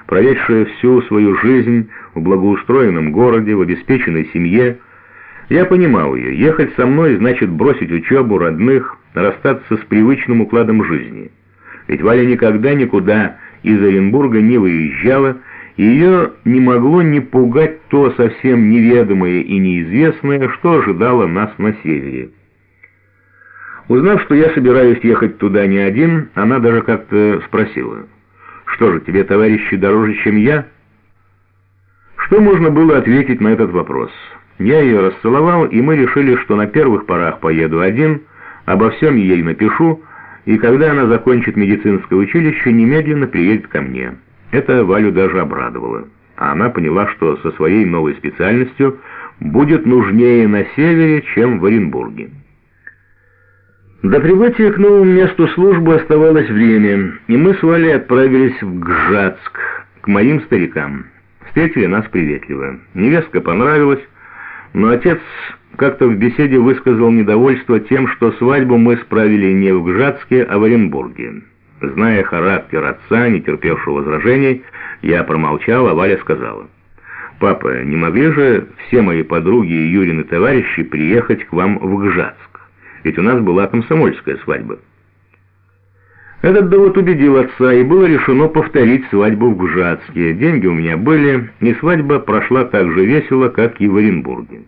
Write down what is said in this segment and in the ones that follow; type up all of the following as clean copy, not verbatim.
проведшая всю свою жизнь в благоустроенном городе, в обеспеченной семье. Я понимал ее. Ехать со мной значит бросить учебу, родных, расстаться с привычным укладом жизни. Ведь Валя никогда никуда из Оренбурга не выезжала, и ее не могло не пугать то совсем неведомое и неизвестное, что ожидало нас на севере. Узнав, что я собираюсь ехать туда не один, она даже как-то спросила: «Что же, тебе товарищи дороже, чем я?» Что можно было ответить на этот вопрос? Я ее расцеловал, и мы решили, что на первых порах поеду один, обо всем ей напишу, и когда она закончит медицинское училище, немедленно приедет ко мне. Это Валю даже обрадовало. А она поняла, что со своей новой специальностью будет нужнее на севере, чем в Оренбурге. До прибытия к новому месту службы оставалось время, и мы с Валей отправились в Гжатск, к моим старикам. Встретили нас приветливо. Невестка понравилась, но отец как-то в беседе высказал недовольство тем, что свадьбу мы справили не в Гжатске, а в Оренбурге. Зная характер отца, не терпевшего возражений, я промолчал, а Валя сказала: «Папа, не могли же все мои подруги и Юрины товарищи приехать к вам в Гжатск? Ведь у нас была комсомольская свадьба». Этот довод убедил отца, и было решено повторить свадьбу в Гжатске. Деньги у меня были, и свадьба прошла так же весело, как и в Оренбурге.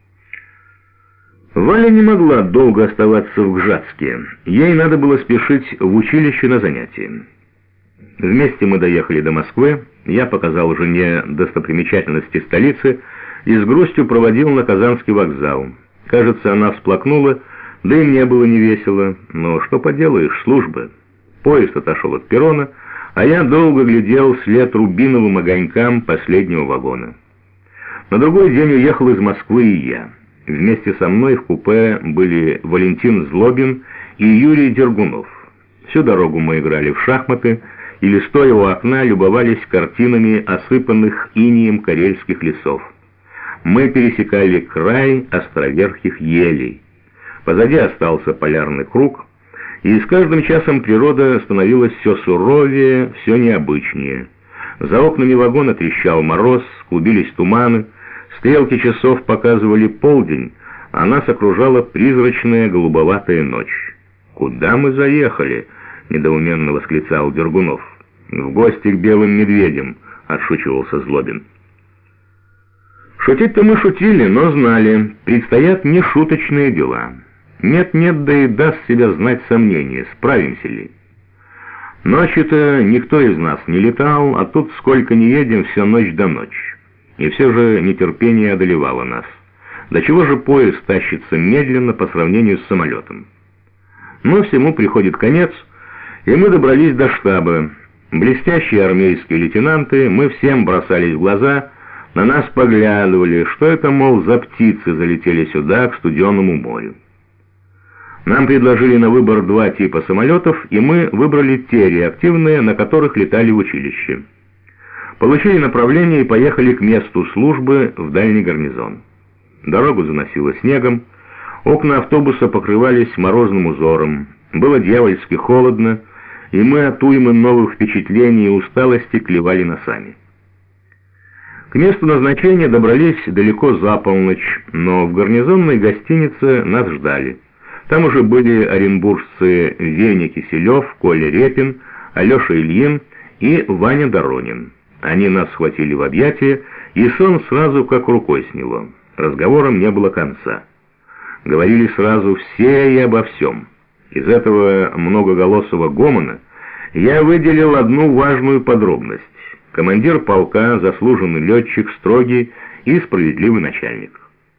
Валя не могла долго оставаться в Гжатске. Ей надо было спешить в училище на занятия. Вместе мы доехали до Москвы, я показал жене достопримечательности столицы и с грустью проводил на Казанский вокзал. Кажется, она всплакнула, да и мне было невесело, но что поделаешь, служба. Поезд отошел от перрона, а я долго глядел вслед рубиновым огонькам последнего вагона. На другой день уехал из Москвы и я. Вместе со мной в купе были Валентин Злобин и Юрий Дергунов. Всю дорогу мы играли в шахматы или, стоя у окна, любовались картинами осыпанных инеем карельских лесов. Мы пересекали край островерхих елей. Позади остался полярный круг, и с каждым часом природа становилась все суровее, все необычнее. За окнами вагона трещал мороз, клубились туманы, стрелки часов показывали полдень, а нас окружала призрачная голубоватая ночь. «Куда мы заехали?» — недоуменно восклицал Дергунов. «В гости к белым медведям», — отшучивался Злобин. Шутить-то мы шутили, но знали, предстоят нешуточные дела. Нет-нет, да и даст себя знать сомнение, справимся ли. Ночью-то никто из нас не летал, а тут сколько ни едем, все ночь до ночи. И все же нетерпение одолевало нас. До чего же поезд тащится медленно по сравнению с самолетом? Но всему приходит конец, и мы добрались до штаба. Блестящие армейские лейтенанты, мы всем бросались в глаза, на нас поглядывали, что это, мол, за птицы залетели сюда, к студенному морю. Нам предложили на выбор два типа самолетов, и мы выбрали те реактивные, на которых летали в училище. Получили направление и поехали к месту службы в дальний гарнизон. Дорогу заносило снегом, окна автобуса покрывались морозным узором, было дьявольски холодно, и мы от уймы новых впечатлений и усталости клевали носами. К месту назначения добрались далеко за полночь, но в гарнизонной гостинице нас ждали. Там уже были оренбуржцы Веня Киселев, Коля Репин, Алеша Ильин и Ваня Доронин. Они нас схватили в объятия, и сон сразу как рукой сняло. Разговорам не было конца. Говорили сразу все и обо всем. Из этого многоголосого гомона я выделил одну важную подробность. Командир полка, заслуженный летчик, строгий и справедливый начальник.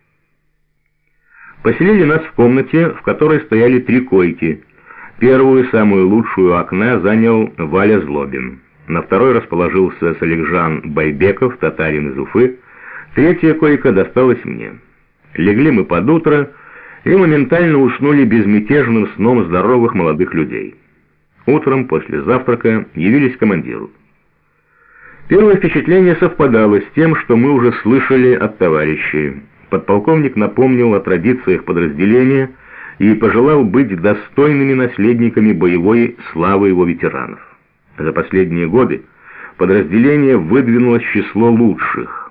Поселили нас в комнате, в которой стояли 3 койки. Первую, самую лучшую у окна, занял Валя Злобин. На второй расположился Салихжан Байбеков, татарин из Уфы. 3-я койка досталась мне. Легли мы под утро и моментально уснули безмятежным сном здоровых молодых людей. Утром после завтрака явились к командиру. Первое впечатление совпадало с тем, что мы уже слышали от товарищей. Подполковник напомнил о традициях подразделения и пожелал быть достойными наследниками боевой славы его ветеранов. За последние годы подразделение выдвинулось в число лучших.